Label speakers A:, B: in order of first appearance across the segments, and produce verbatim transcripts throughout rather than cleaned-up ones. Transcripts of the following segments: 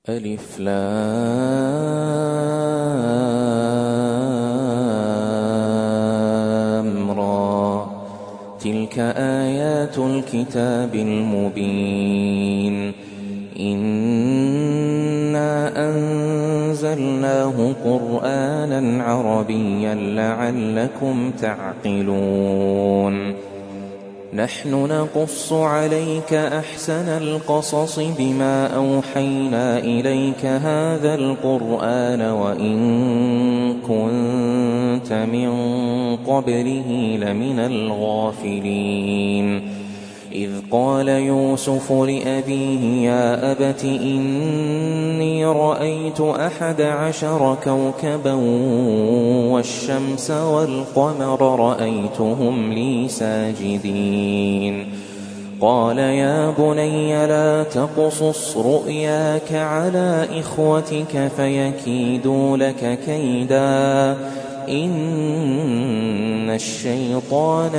A: ألف لام را تلك آيات الكتاب المبين إنا أنزلناه قرآنا عربيا لعلكم تعقلون نحن نقص عليك أحسن القصص بما أوحينا إليك هذا القرآن وإن كنت من قبله لمن الغافلين إذ قال يوسف لأبيه يا أبت إني رأيت أحد عشر كوكبا والشمس والقمر رأيتهم لي ساجدين قال يا بني لا تقصص رؤياك على إخوتك فيكيدوا لك كيدا إن الشيطان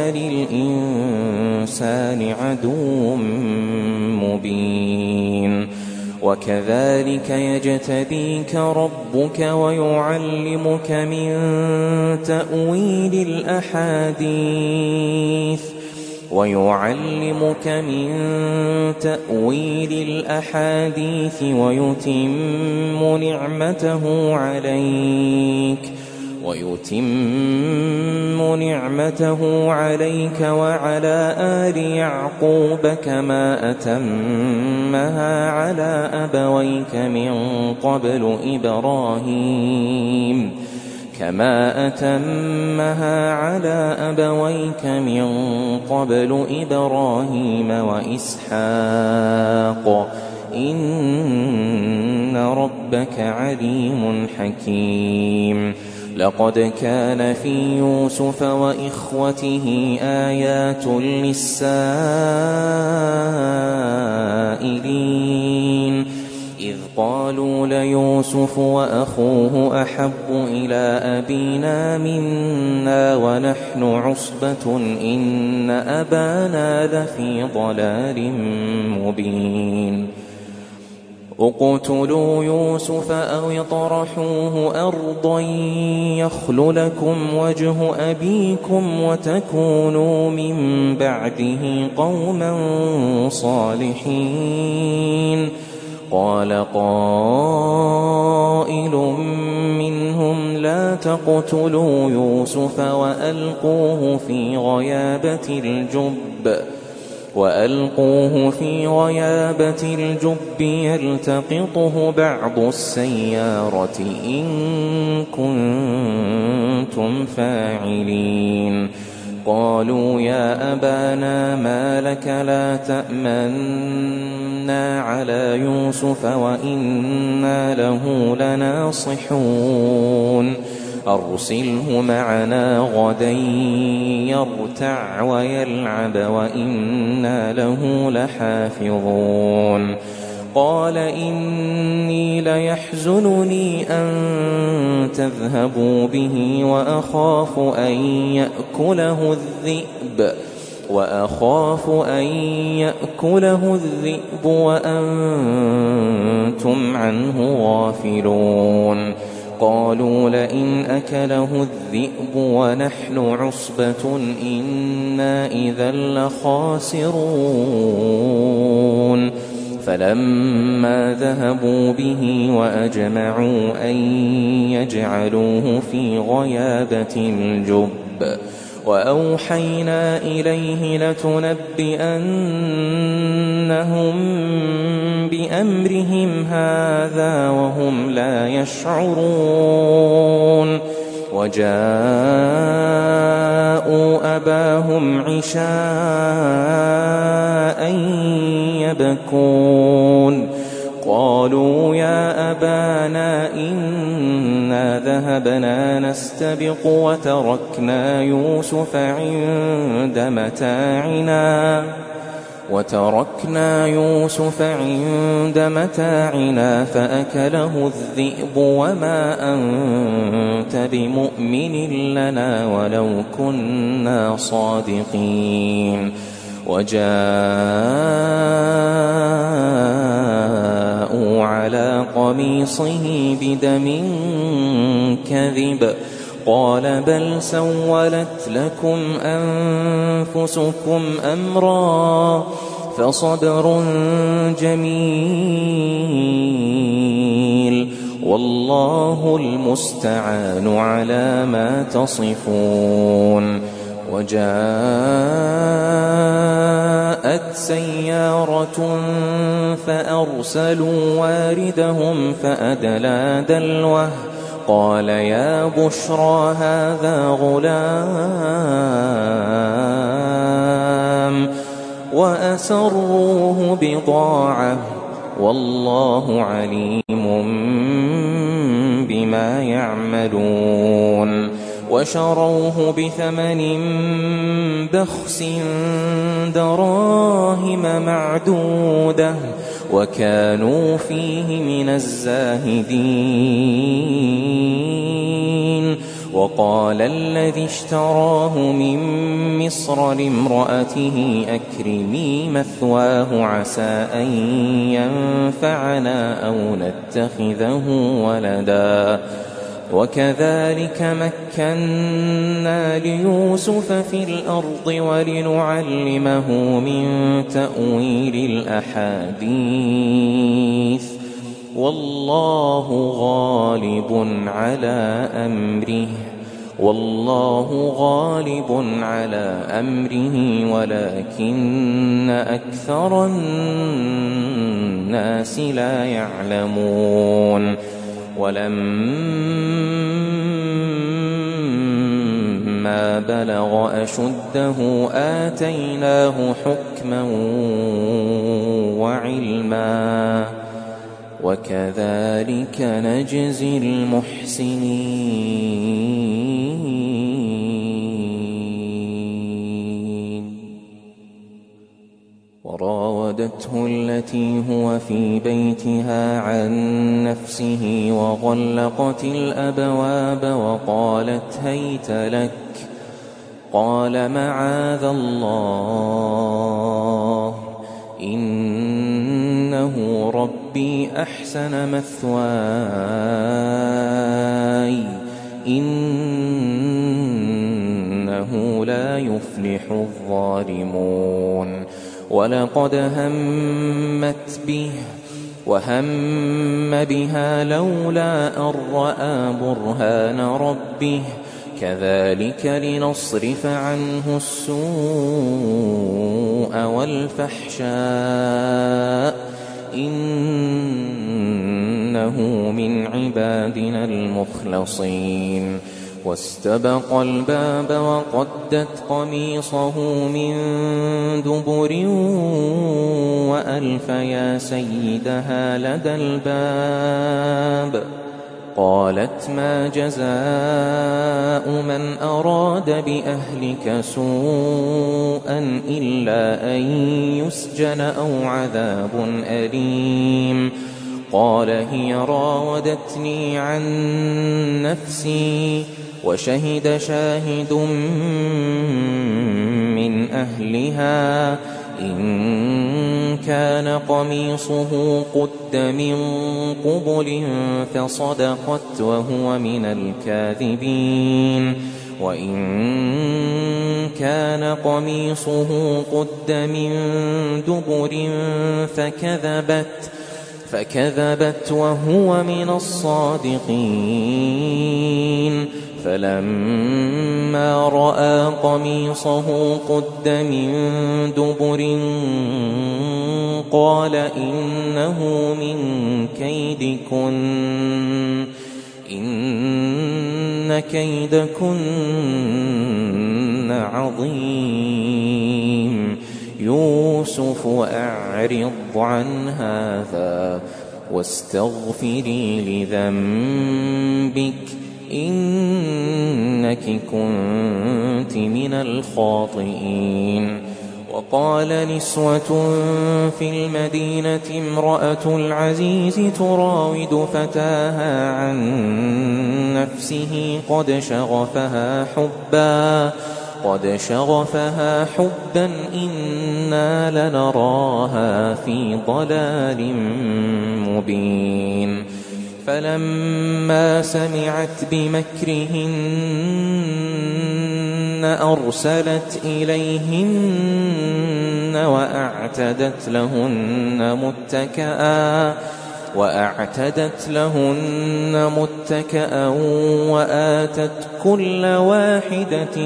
A: للإنسان عدو مبين وكذلك يجتبيك ربك ويعلمك من تأويل الأحاديث ويعلمك من تأويل الأحاديث ويتم نعمته عليك ويتم نعمته عليك وعلى آل يعقوب كما أتمها على أبويك من قبل إبراهيم كما أتمها على أبويك من قبل إبراهيم وإسحاق إن ربك عليم حكيم لقد كان في يوسف وإخوته آيات للسائلين إذ قالوا ليوسف وأخوه أحب إلى أبينا منا ونحن عصبة إن أبانا لفي ضلال مبين اقتلوا يوسف أو اطرحوه أرضا يخل لكم وجه أبيكم وتكونوا من بعده قوما صالحين قال قائل منهم لا تقتلوا يوسف وألقوه في غيابة الجب وألقوه في غيابة الجب يلتقطه بعض السيارة إن كنتم فاعلين قالوا يا أبانا ما لك لا تأمنا على يوسف وإنا له لناصحون أرسله معنا غدا يرتع ويلعب وإنا له لحافظون قال إني ليحزنني أن تذهبوا به وأخاف أن يأكله الذئب وأخاف أن يأكله الذئب وأنتم عنه غافلون قالوا لئن أكله الذئب ونحن عصبة إنا إذا لخاسرون فلما ذهبوا به وأجمعوا أن يجعلوه في غيابة الجب وأوحينا إليه لتنبئنهم بأمرهم هذا وهم لا يشعرون وجاءوا أباهم عشاء يبكون قالوا يا أبانا إنا ذهبنا نستبق وتركنا يوسف عند متاعنا وتركنا يوسف عند متاعنا فأكله الذئب وما أنت بمؤمن لنا ولو كنا صادقين وجاءوا على قميصه بدم كذب قال بل سولت لكم أنفسكم أمرا فصبر جميل والله المستعان على ما تصفون. وجاءت سيارة فأرسلوا واردهم فأدلى دلوه قال يا بشرى هذا غلام وأسروه بضاعة والله عليم بما يعملون. وشروه بثمن بخس دراهم معدودة وكانوا فيه من الزاهدين. وقال الذي اشتراه من مصر لامرأته أكرمي مثواه عسى أن ينفعنا أو نتخذه ولدا وكذلك مكنا ليوسف في الأرض ولنعلمه من تأويل الأحاديث والله غالب على أمره والله غالب على أمره ولكن أكثر الناس لا يعلمون. ولما بلغ أشده آتيناه حكما وعلما وكذلك نجزي المحسنين. وراودته التي هو في بيتها عن نفسه وغلقت الأبواب وقالت هيت لك قال معاذ الله إنه ربي أحسن مثواي إنه لا يفلح الظالمون. ولقد همت به وهم بها لولا أن رأى برهان ربه كذلك لنصرف عنه السوء والفحشاء إنه من عبادنا المخلصين. واستبق الباب وقدت قميصه من دبر وألف يا سيدها لدى الباب قالت ما جزاء من أراد بأهلك سوءا إلا أن يسجن أو عذاب أليم. قال هي راودتني عن نفسي وشهد شاهد من أهلها إن كان قميصه قد من قبل فصدقت وهو من الكاذبين وإن كان قميصه قد من دبر فكذبت فكذبت وهو من الصادقين. فلما رأى قميصه قد من دبر قال إنه من كيدكن إن كيدكن عظيم. يوسف أعرض عن هذا واستغفري لذنبك إنك كنت من الخاطئين. وقال نسوة في المدينة امرأة العزيز تراود فتاها عن نفسه قد شغفها حبا قد شغفها حبا إنا لنراها في ضلال مبين فلما سمعت بمكرهن أرسلت إليهن وأعتدت لهن متكئا وأعتدت لهن متكئا وآتت كل واحدة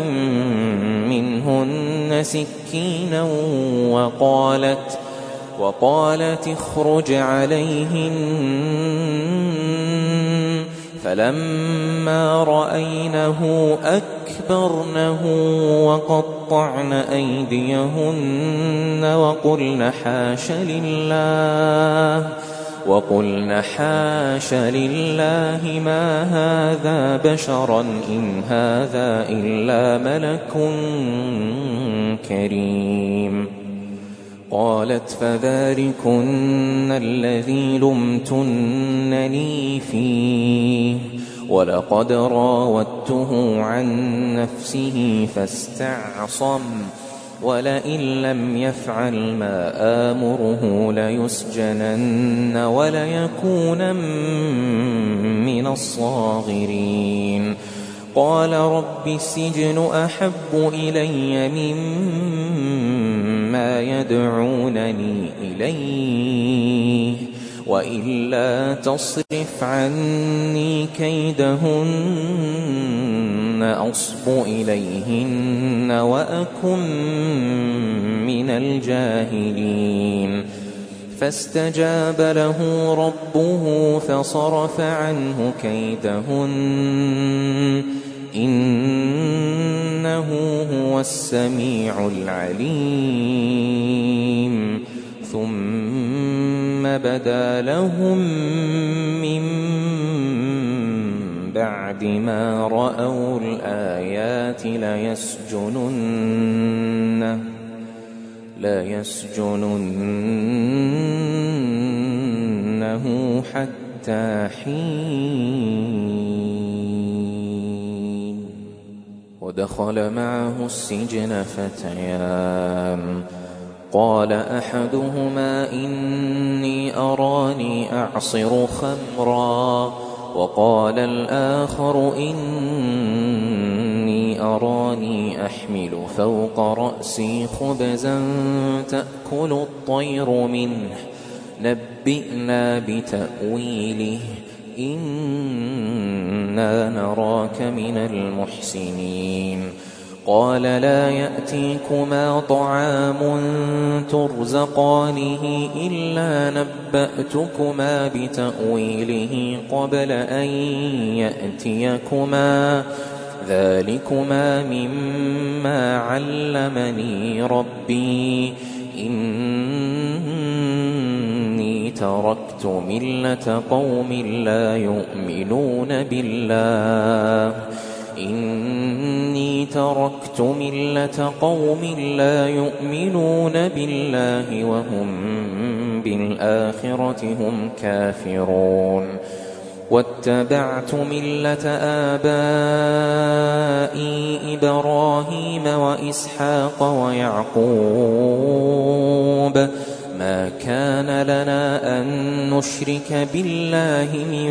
A: منهن سكينا وقالت وقالت اخرج عليهن فلما رأينه أكبرنه وقطعن أيديهن وقلن حاش لله وقلن حاش لله ما هذا بشرا إن هذا إلا ملك كريم قالت فذلكن الذي لمتنني فيه ولقد راودته عن نفسه فاستعصم ولئن لم يفعل ما آمره ليسجنن وليكونن من الصاغرين قال رب السجن أحب إلي مما يدعونني إليه وإلا تصرف عني كيدهن أصب إليهن وأكن من الجاهلين فاستجاب له ربه فصرف عنه كيدهن إنه هو السميع العليم ثم بدا لهم من بعد ما رأوا الآيات ليسجننه ليسجننه حتى حين ودخل معه السجن فتيان قال أحدهما إني أراني أعصر خمرا وقال الآخر إني أراني أحمل فوق رأسي خبزا تأكل الطير منه نبئنا بتأويله إنا نراك من المحسنين قال لا يأتيكما طعام ترزقانه إلا نبأتكما بتأويله قبل أن يأتيكما ذلكما مما علمني ربي إني تركت ملة قوم لا يؤمنون بالله إني تركت ملة قوم لا يؤمنون بالله وهم بالآخرة هم كافرون واتبعت ملة آبائي إبراهيم وإسحاق ويعقوب ما كان لنا أن نشرك بالله من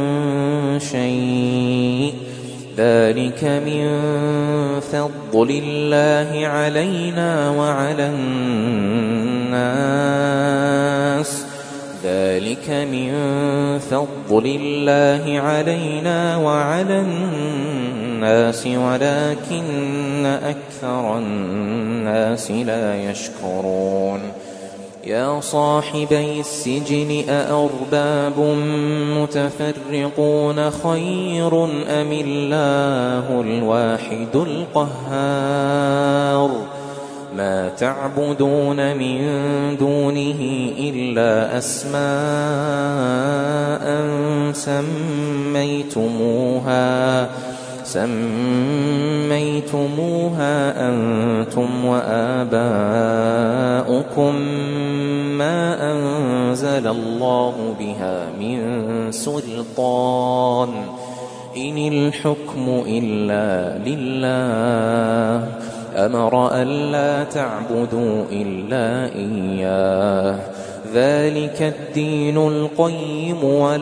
A: شيء ذلك من فضل الله علينا وعلى الناس ذلك من فضل الله علينا وعلى الناس ولكن أكثر الناس لا يشكرون يا صاحبي السجن أأرباب متفرقون خير أم الله الواحد القهار ما تعبدون من دونه إلا أسماء سميتموها سميتموها أنتم وآباؤكم ما أنزل الله بها من سلطان إن الحكم إلا لله أمر ألا تعبدوا إلا إياه ذلك الدين القيم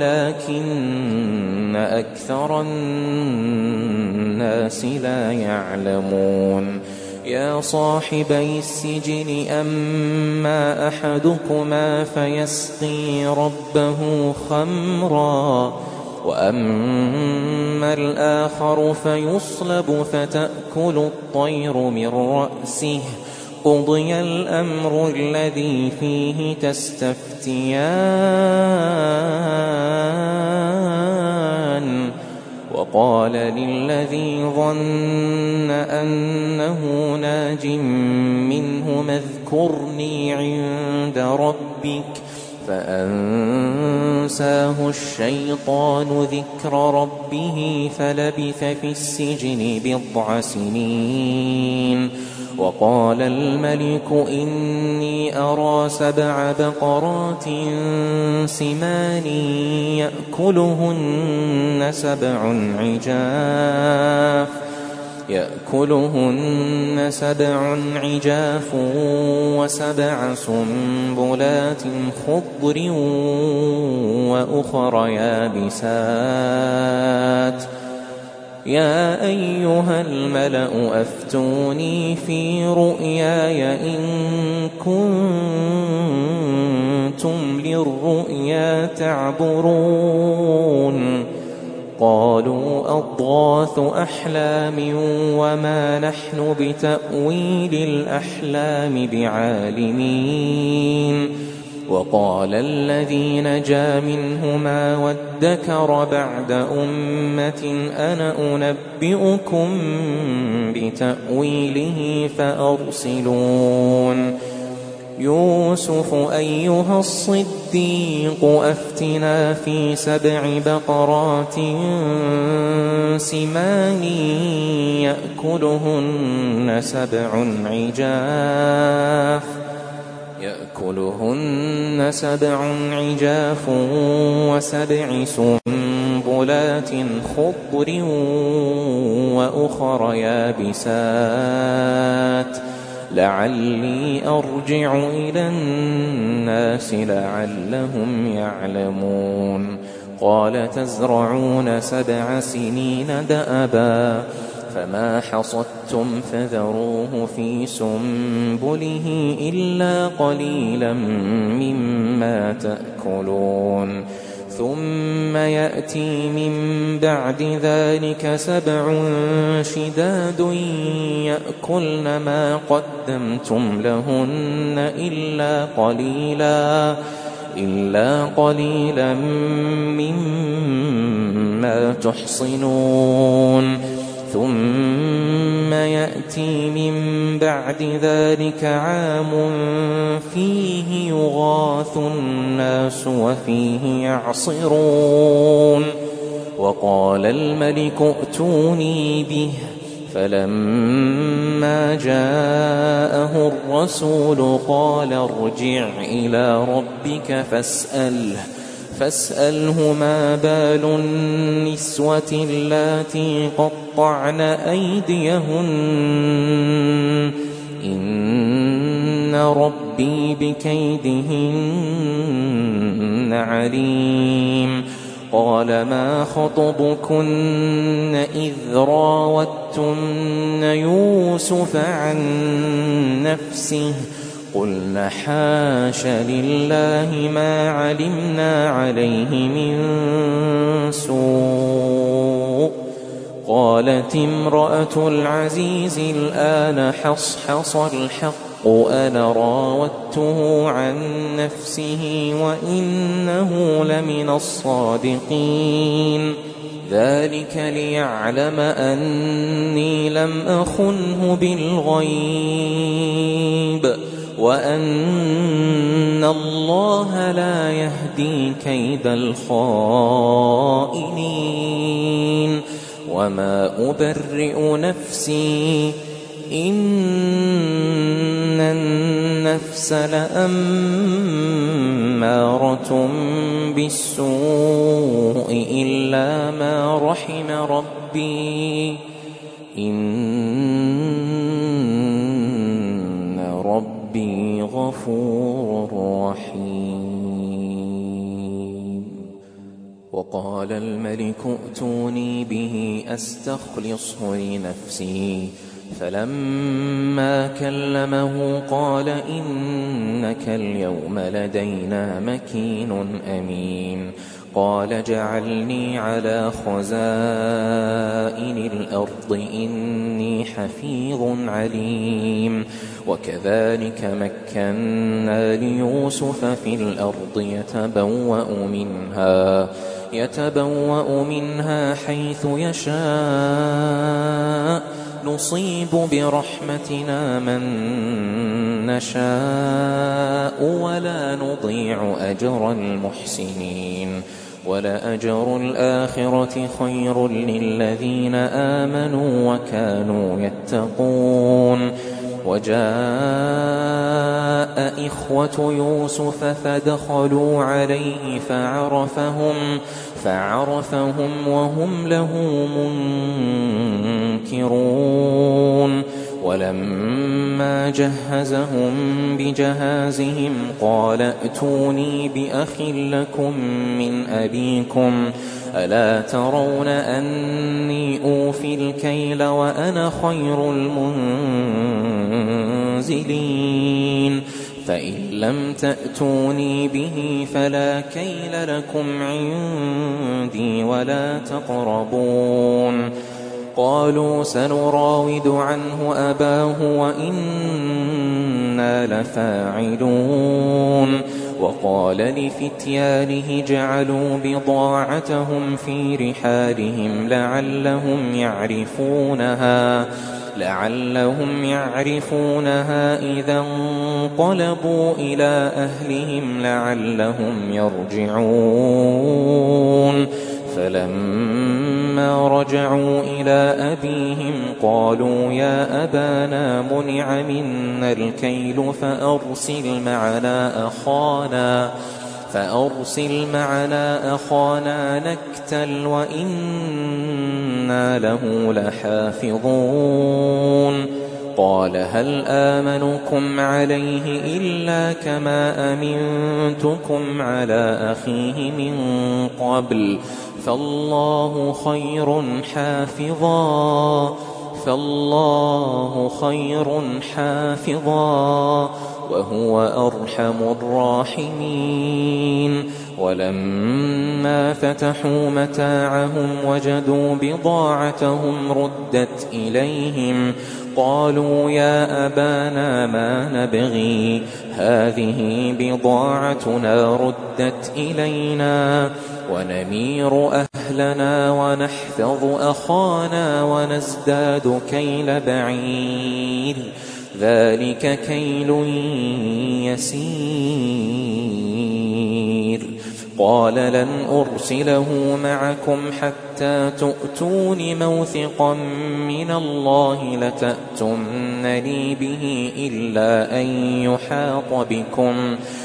A: ولكن أكثر الناس لا يعلمون يا صاحبي السجن أما أحدكما فيسقي ربه خمرا وأما الآخر فيصلب فتأكل الطير من رأسه قضي الأمر الذي فيه تستفتيان وقال للذي ظن أنه ناج منه اذكرني عند ربك فأنساه الشيطان ذكر ربه فلبث في السجن بضع سنين وقال الملك إني أرى سبع بقرات سمان يأكلهن سبع عجاف يأكلهن سبع عجاف وسبع سنبلات خضر وأخر يابسات يا أيها الملأ أفتوني في رؤياي إن كنتم للرؤيا تعبرون قالوا أضغاث أحلام وما نحن بتأويل الأحلام بعالمين وقال الذي نجا منهما وادكر بعد أمة أنا أنبئكم بتأويله فأرسلون يوسف أيها الصديق أفتنا في سبع بقرات سمان يأكلهن سبع عجاف يأكلهن سبع عجاف وسبع سنبلات خضر وأخر يابسات لعلي أرجع إلى الناس لعلهم يعلمون قال تزرعون سبع سنين دأبا فما حصدتم فذروه في سنبله إلا قليلا مما تأكلون ثم يأتي من بعد ذلك سبع شداد يأكلن ما قدمتم لهن إلا قليلا إلا قليلا مما تحصنون ثم يأتي من بعد ذلك عام فيه يغاث الناس وفيه يعصرون وقال الملك ائتوني به فلما جاءه الرسول قال ارجع إلى ربك فاسأله فاسأله ما بال النسوة اللاتي قطعن أيديهن إن ربي بكيدهن عليم قال ما خطبكن إذ راوتن يوسف عن نفسه قلنا حاش لله ما علمنا عليه من سوء قالت امرأة العزيز الآن حصحص الحق أنا راودته عن نفسه وإنه لمن الصادقين ذلك ليعلم أني لم أخنه بالغيب وأن الله لا يهدي كيد الخائنين وما أبرئ نفسي إن النفس لأمارة بالسوء إلا ما رحم ربي إن غفور رحيم. وقال الملك ائتوني به أستخلصه لنفسي، فلما كلمه قال إنك اليوم لدينا مكين أمين. قال جعلني على خزائن الأرض إني حفيظ عليم. وكذلك مكنا ليوسف في الأرض يتبوأ منها يتبوأ منها حيث يشاء نصيب برحمتنا من نشاء ولا نضيع أجر المحسنين. ولأجر الآخرة خير للذين آمنوا وكانوا يتقون. وجاء إخوة يوسف فدخلوا عليه فعرفهم فعرفهم وهم له منكرون. ولما جهزهم بجهازهم قال ائتوني بأخ لكم من أبيكم ألا ترون أني أوفي الكيل وأنا خير المنزلين. فإن لم تأتوني به فلا كيل لكم عندي ولا تقربون. قالوا سنراود عنه أباه وإنا لفاعلون. وقال لفتيانه جعلوا بضاعتهم في رحالهم لعلهم يعرفونها لعلهم يعرفونها إذا انقلبوا إلى أهلهم لعلهم يرجعون. فلما رجعوا إلى أبيهم قالوا يا أبانا منع منا الكيل فأرسل معنا أخانا فأرسل معنا أخانا نكتل وإنا له لحافظون. قال هل آمنكم عليه إلا كما أمنتكم على أخيه من قبل فالله خير حافظا فالله خير حافظا وهو أرحم الراحمين. ولما فتحوا متاعهم وجدوا بضاعتهم ردت إليهم قالوا يا أبانا ما نبغي هذه بضاعتنا ردت إلينا ونمير أهلنا ونحفظ أخانا ونزداد كيل بعير ذلك كيل يسير. قال لن أرسله معكم حتى تؤتون موثقا من الله لتأتونني به إلا أن يحاط بكم.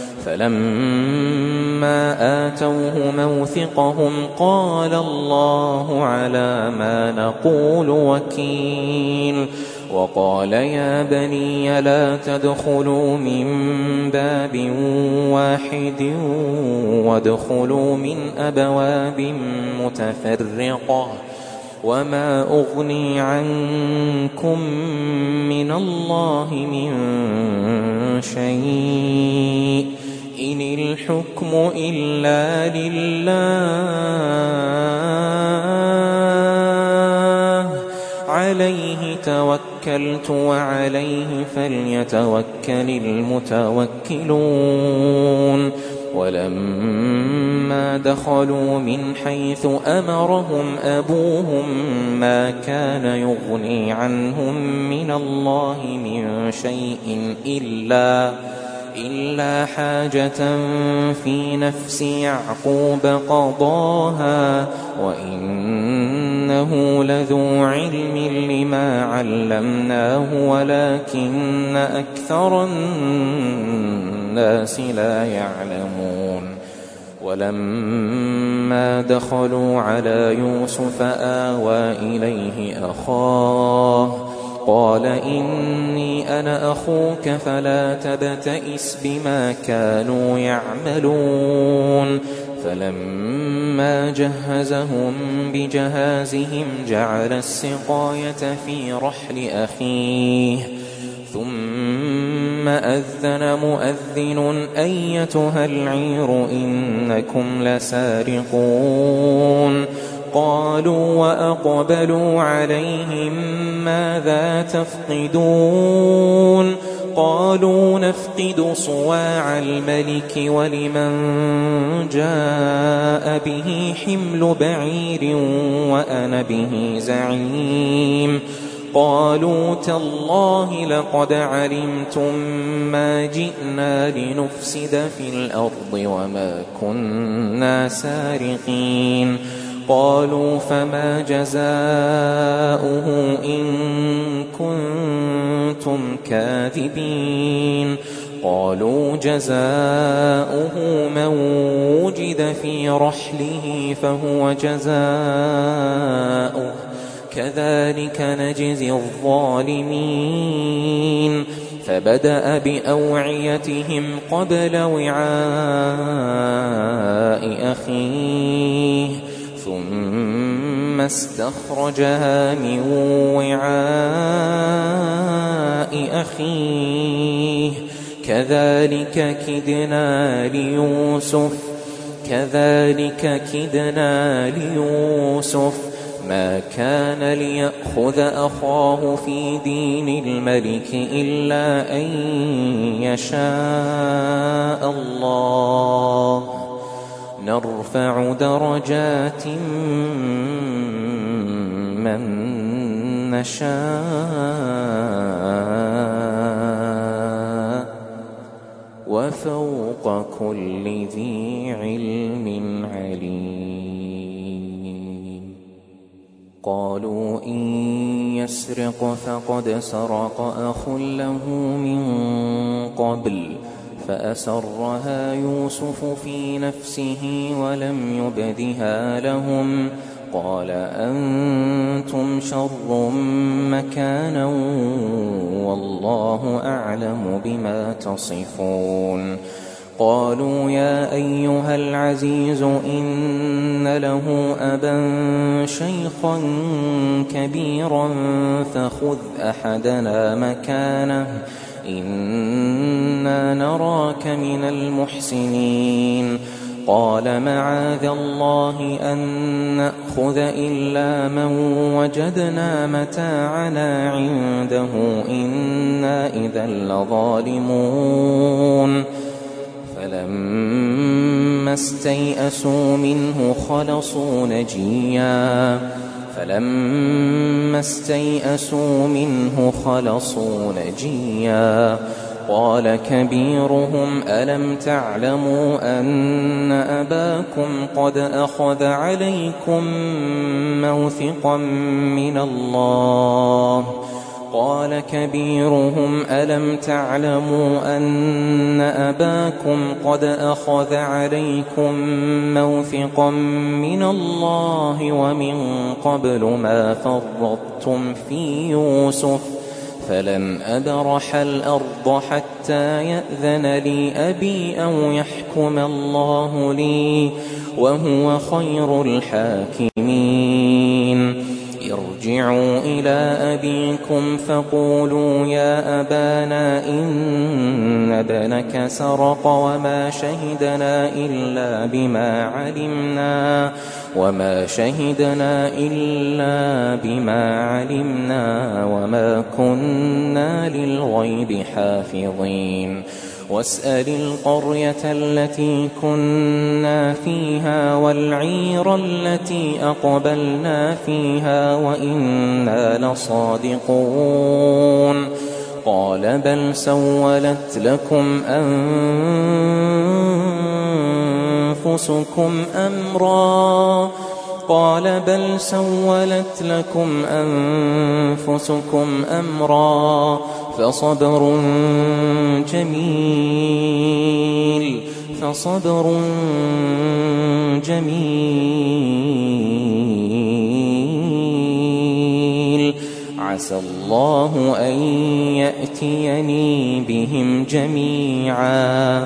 A: فلما آتوه موثقهم قال الله على ما نقول وكيل. وقال يا بني لا تدخلوا من باب واحد وادخلوا من أبواب متفرقة وما أغني عنكم من الله من شيء إن الحكم إلا لله عليه توكلت وعليه فليتوكل المتوكلون. ولما دخلوا من حيث أمرهم أبوهم ما كان يغني عنهم من الله من شيء إلا إلا حاجة في نفس يعقوب قضاها وإنه لذو علم لما علمناه ولكن أكثر الناس لا يعلمون. ولما دخلوا على يوسف آوى إليه أخاه قال إني أنا أخوك فلا تبتئس بما كانوا يعملون فلما جهزهم بجهازهم جعل السقاية في رحل أخيه ثم أذن مؤذن أيتها العير إنكم لسارقون قالوا وأقبلوا عليهم ماذا تفقدون قالوا نفقد صواع الملك ولمن جاء به حمل بعير وأنا به زعيم قالوا تالله لقد علمتم ما جئنا لنفسد في الأرض وما كنا سارقين قالوا فما جزاؤه إن كنتم كاذبين قالوا جزاؤه من وجد في رحله فهو جزاؤه كذلك نجزي الظالمين فبدأ بأوعيتهم قبل وعاء أخيه ثم استخرجها من وعاء أخيه كذلك كدنا ليوسف كذلك كدنا ليوسف ما كان ليأخذ أخاه في دين الملك إلا أن يشاء الله نرفع درجات من نشاء وفوق كل ذي علم عليم قالوا إن يسرق فقد سرق أخ له من قبل فأسرها يوسف في نفسه ولم يبدها لهم قال أنتم شر مكانا والله أعلم بما تصفون قالوا يا أيها العزيز إن له أبا شيخا كبيرا فخذ أحدنا مكانه إنا نراك من المحسنين قال معاذ الله أن نأخذ إلا من وجدنا متاعنا عنده إنا إذا لظالمون فلما استيئسوا منه خلصوا نجيا فلما استيئسوا منه خلصوا نجيا قال كبيرهم ألم تعلموا أن أباكم قد أخذ عليكم موثقا من الله قال كبيرهم ألم تعلموا أن أباكم قد أخذ عليكم موثقا من الله ومن قبل ما فرطتم في يوسف فلن أبرح الأرض حتى يأذن لي أبي أو يحكم الله لي وهو خير الحاكمين ارجعوا إلى أبيكم فقولوا يا أبانا إن ابنك سرق وما شهدنا إلا بما علمنا وما شهدنا إلا بما علمنا وما كنا للغيب حافظين واسأل القرية التي كنا فيها والعير التي أقبلنا فيها وإنا لصادقون قال بل سولت لكم أنفسكم أمرا قال بل سولت لكم أنفسكم أمرا فصبر جميل فصبر جميل عسى الله أن يأتيني بهم جميعا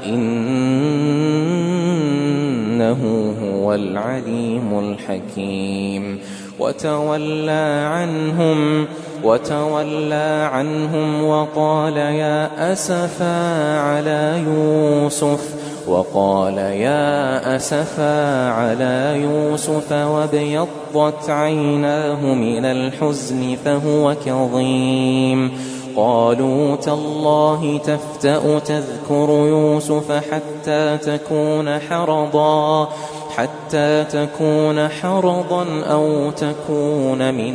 A: إنه هو العليم الحكيم. وتولى عنهم وتولى عنهم وقال يا أسفا على يوسف وقال يا أسفا على يوسف وابيضت عيناه من الحزن فهو كظيم. قالوا تالله تفتأ تذكر يوسف حتى تكون حرضا حتى تكون حرضا أو تكون من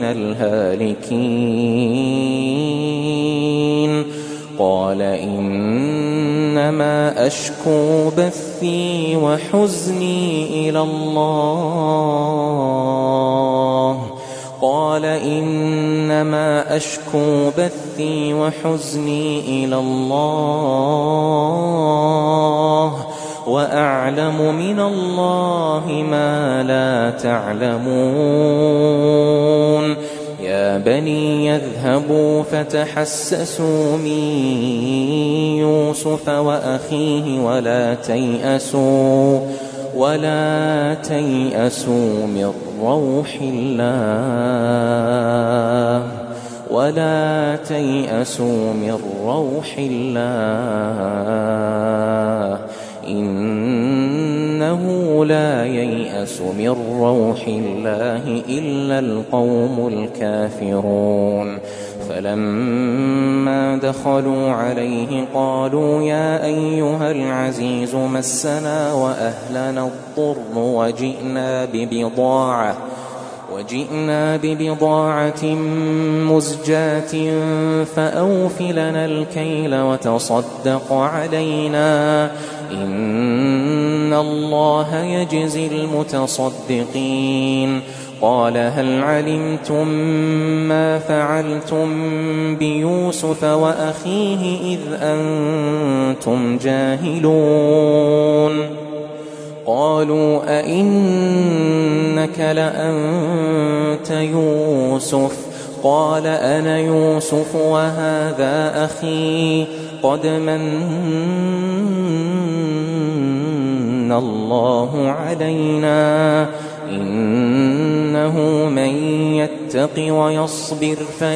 A: الهالكين. قال إنما أشكو بثي وحزني إلى الله قال إنما أشكو بثي وحزني إلى الله وأعلم من الله ما لا تعلمون. يا بني يذهبوا فتحسسوا من يوسف وأخيه ولا تيأسوا ولا تيأسوا من روح الله ولا تيأسوا من روح الله إنه لا ييأس من روح الله إلا القوم الكافرون. فلما دخلوا عليه قالوا يا أيها العزيز مسنا وأهلنا الضر وجئنا ببضاعة وجئنا ببضاعة مزجاة فأوف لنا الكيل وتصدق علينا إن الله يجزي المتصدقين. قال هل علمتم ما فعلتم بيوسف وأخيه إذ أنتم جاهلون؟ قالوا أئنك لأنت يوسف؟ قال أنا يوسف وهذا أخي قد من الله علينا إنه من يتق ويصبر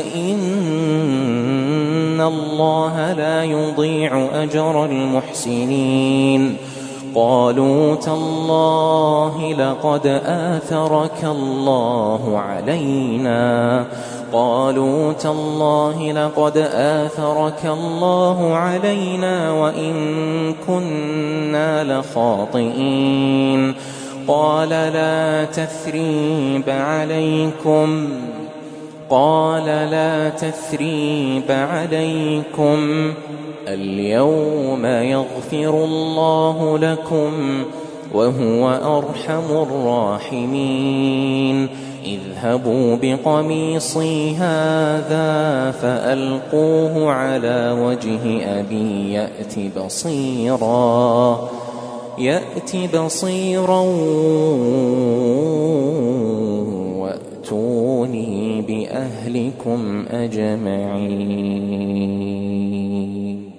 A: فإن الله لا يضيع أجر المحسنين. قالوا تالله لقد آثرك الله علينا قالوا تالله لقد آثرك الله علينا وإن كنا لخاطئين. قال لا تثريب عليكم قال لا تثريب عليكم اليوم يغفر الله لكم وهو أرحم الراحمين. اذهبوا بقميصي هذا فألقوه على وجه أبي يأت بصيرا يأت بصيرا وأتوني بأهلكم أجمعين.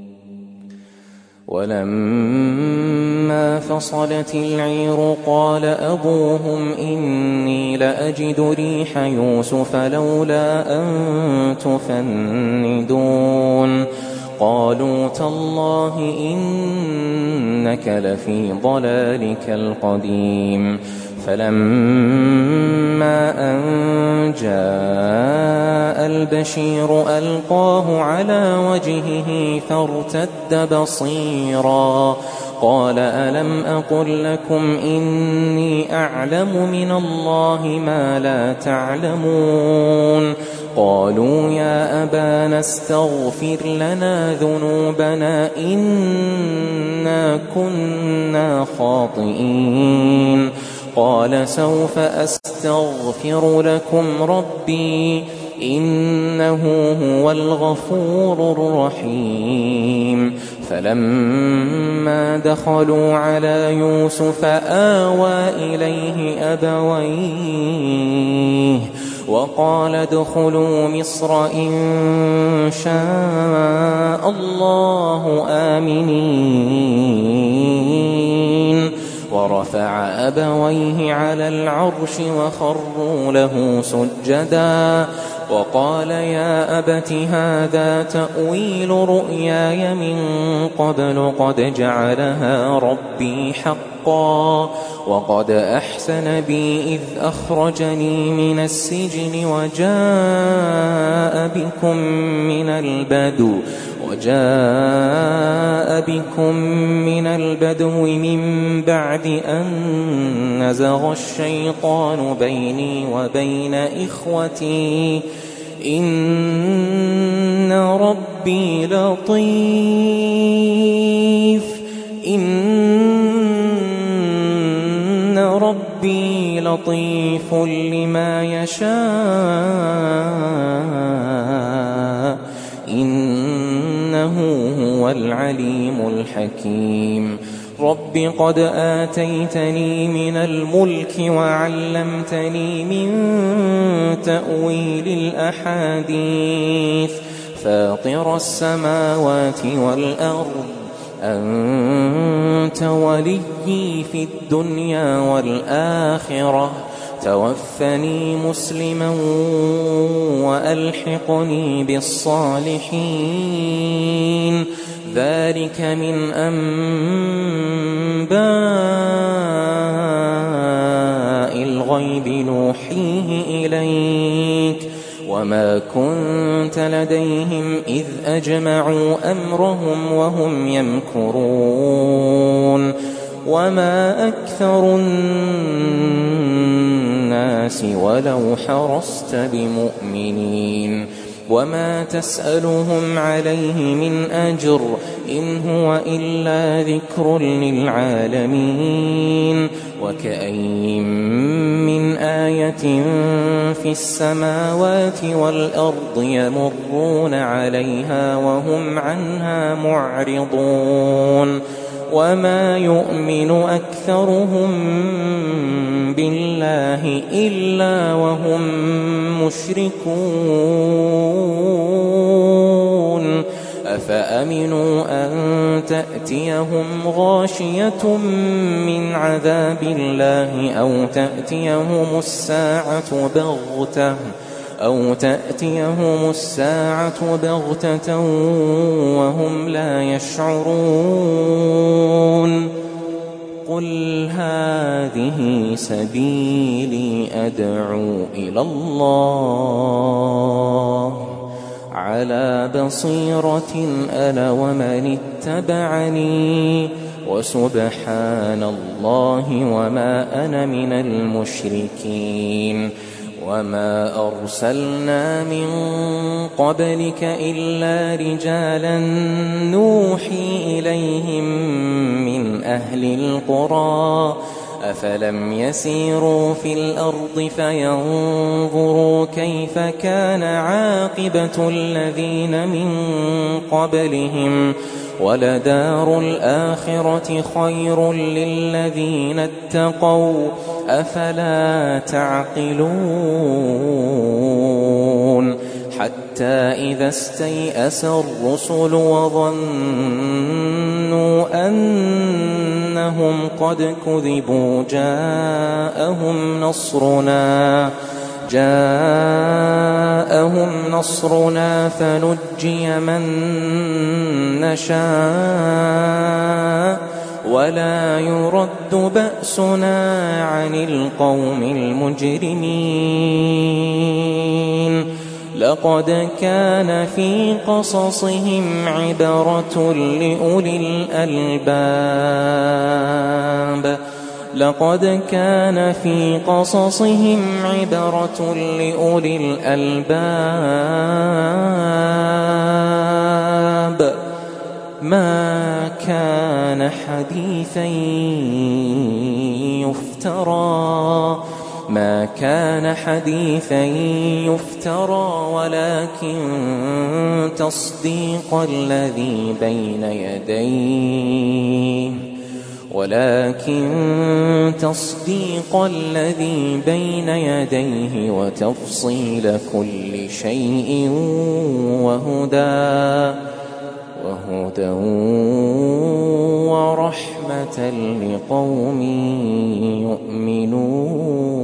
A: ولما فصلت العير قال أبوهم إني لأجد ريح يوسف لولا أن تفندون. قالوا تالله إنك لفي ضلالك القديم. فلما أن جاء البشير ألقاه على وجهه فارتد بصيرا قال ألم أقل لكم إني أعلم من الله ما لا تعلمون. قالوا يا أبانا استغفر لنا ذنوبنا إنا كنا خاطئين. قال سوف أستغفر لكم ربي إنه هو الغفور الرحيم. فلما دخلوا على يوسف آوى إليه أبويه وقال ادخلوا مصر إن شاء الله آمنين ورفع أبويه على العرش وخروا له سجدا وقال يا أبت هذا تأويل رؤياي من قبل قد جعلها ربي حقا وقد أحسن بي إذ أخرجني من السجن وجاء بكم من البدو وجاء بكم من البدو من بعد أن نزغ الشيطان بيني وبين إخوتي إن ربي لطيف إن ربي لطيف لما يشاء إنه هو العليم الحكيم رب قد آتيتني من الملك وعلمتني من تأويل الأحاديث فاطر السماوات والأرض أنت وليي في الدنيا والآخرة توفني مسلما وألحقني بالصالحين ذلك من أنباء الغيب نوحيه إليك وما كنت لديهم إذ أجمعوا أمرهم وهم يمكرون وما أكثر الناس ولو حرصت بمؤمنين وما تسألهم عليه من أجر إن هو إلا ذكر للعالمين وكأين من آية في السماوات والأرض يمرون عليها وهم عنها معرضون وما يؤمن أكثرهم بالله إلا وهم مشركون أفأمنوا أن تأتيهم غاشية من عذاب الله أو تأتيهم الساعة بغتة أو تأتيهم الساعة بغتة وهم لا يشعرون قل هذه سبيلي أدعو إلى الله على بصيرة أنا ومن اتبعني وسبحان الله وما أنا من المشركين وما أرسلنا من قبلك إلا رجالا نوحي إليهم من أهل القرى أفلم يسيروا في الأرض فينظروا كيف كان عاقبة الذين من قبلهم ولدار الآخرة خير للذين اتقوا أفلا تعقلون حتى إذا استيأس الرسل وظنوا أنهم قد كذبوا جاءهم نصرنا جاءهم نصرنا فنجي من نشاء ولا يرد بأسنا عن القوم المجرمين لقد كان في قصصهم عبرة لأولي الألباب لقد كان في قصصهم عبرة لأولي الألباب ما كان حديثا يفترى ما كان حديثا يفترى ولكن تصديق الذي بين يديه ولكن تصديق الذي بين يديه وتفصيل كل شيء وهدى وهدى ورحمة لقوم يؤمنون.